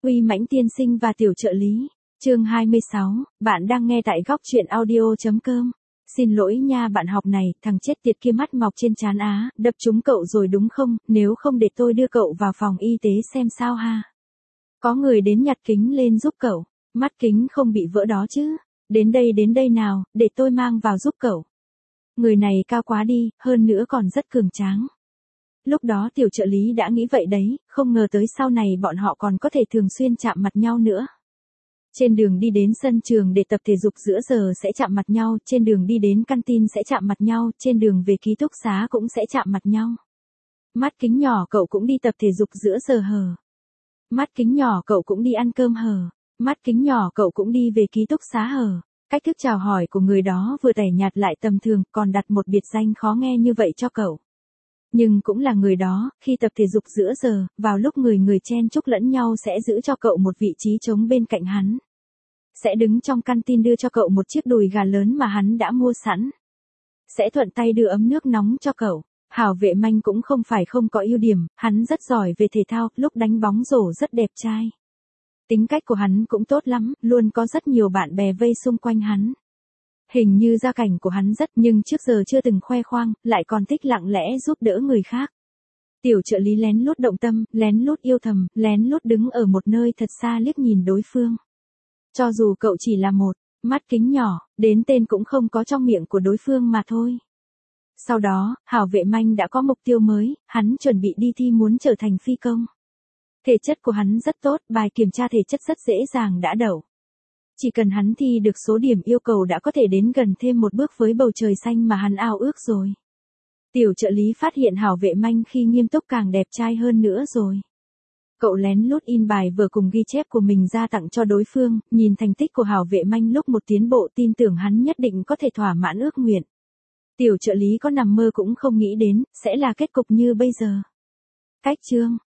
Uy Mãnh tiên sinh và tiểu trợ lý. Chương 26, bạn đang nghe tại góc truyện audio.com. Xin lỗi nha bạn học này, thằng chết tiệt kia mắt mọc trên trán á, đập trúng cậu rồi đúng không, nếu không để tôi đưa cậu vào phòng y tế xem sao ha. Có người đến nhặt kính lên giúp cậu, mắt kính không bị vỡ đó chứ. Đến đây nào, để tôi mang vào giúp cậu. Người này cao quá đi, hơn nữa còn rất cường tráng. Lúc đó tiểu trợ lý đã nghĩ vậy đấy, không ngờ tới sau này bọn họ còn có thể thường xuyên chạm mặt nhau nữa. Trên đường đi đến sân trường để tập thể dục giữa giờ sẽ chạm mặt nhau, trên đường đi đến căn tin sẽ chạm mặt nhau, trên đường về ký túc xá cũng sẽ chạm mặt nhau. Mắt kính nhỏ cậu cũng đi tập thể dục giữa giờ hờ. Mắt kính nhỏ cậu cũng đi ăn cơm hờ. Mắt kính nhỏ cậu cũng đi về ký túc xá hờ. Cách thức chào hỏi của người đó vừa tẻ nhạt lại tầm thường, còn đặt một biệt danh khó nghe như vậy cho cậu. Nhưng cũng là người đó, khi tập thể dục giữa giờ, vào lúc người chen chúc lẫn nhau sẽ giữ cho cậu một vị trí trống bên cạnh hắn. Sẽ đứng trong căn tin đưa cho cậu một chiếc đùi gà lớn mà hắn đã mua sẵn. Sẽ thuận tay đưa ấm nước nóng cho cậu. Hảo Vệ Manh cũng không phải không có ưu điểm, hắn rất giỏi về thể thao, lúc đánh bóng rổ rất đẹp trai. Tính cách của hắn cũng tốt lắm, luôn có rất nhiều bạn bè vây xung quanh hắn. Hình như gia cảnh của hắn rất nhưng trước giờ chưa từng khoe khoang, lại còn thích lặng lẽ giúp đỡ người khác. Tiểu trợ lý lén lút động tâm, lén lút yêu thầm, lén lút đứng ở một nơi thật xa liếc nhìn đối phương. Cho dù cậu chỉ là một mắt kính nhỏ, đến tên cũng không có trong miệng của đối phương mà thôi. Sau đó, Hảo Vệ Manh đã có mục tiêu mới, hắn chuẩn bị đi thi muốn trở thành phi công. Thể chất của hắn rất tốt, bài kiểm tra thể chất rất dễ dàng đã đậu. Chỉ cần hắn thi được số điểm yêu cầu đã có thể đến gần thêm một bước với bầu trời xanh mà hắn ao ước rồi. Tiểu trợ lý phát hiện Hảo Vệ Manh khi nghiêm túc càng đẹp trai hơn nữa rồi. Cậu lén lút in bài vừa cùng ghi chép của mình ra tặng cho đối phương, nhìn thành tích của Hảo Vệ Manh lúc một tiến bộ tin tưởng hắn nhất định có thể thỏa mãn ước nguyện. Tiểu trợ lý có nằm mơ cũng không nghĩ đến, sẽ là kết cục như bây giờ. Cách chương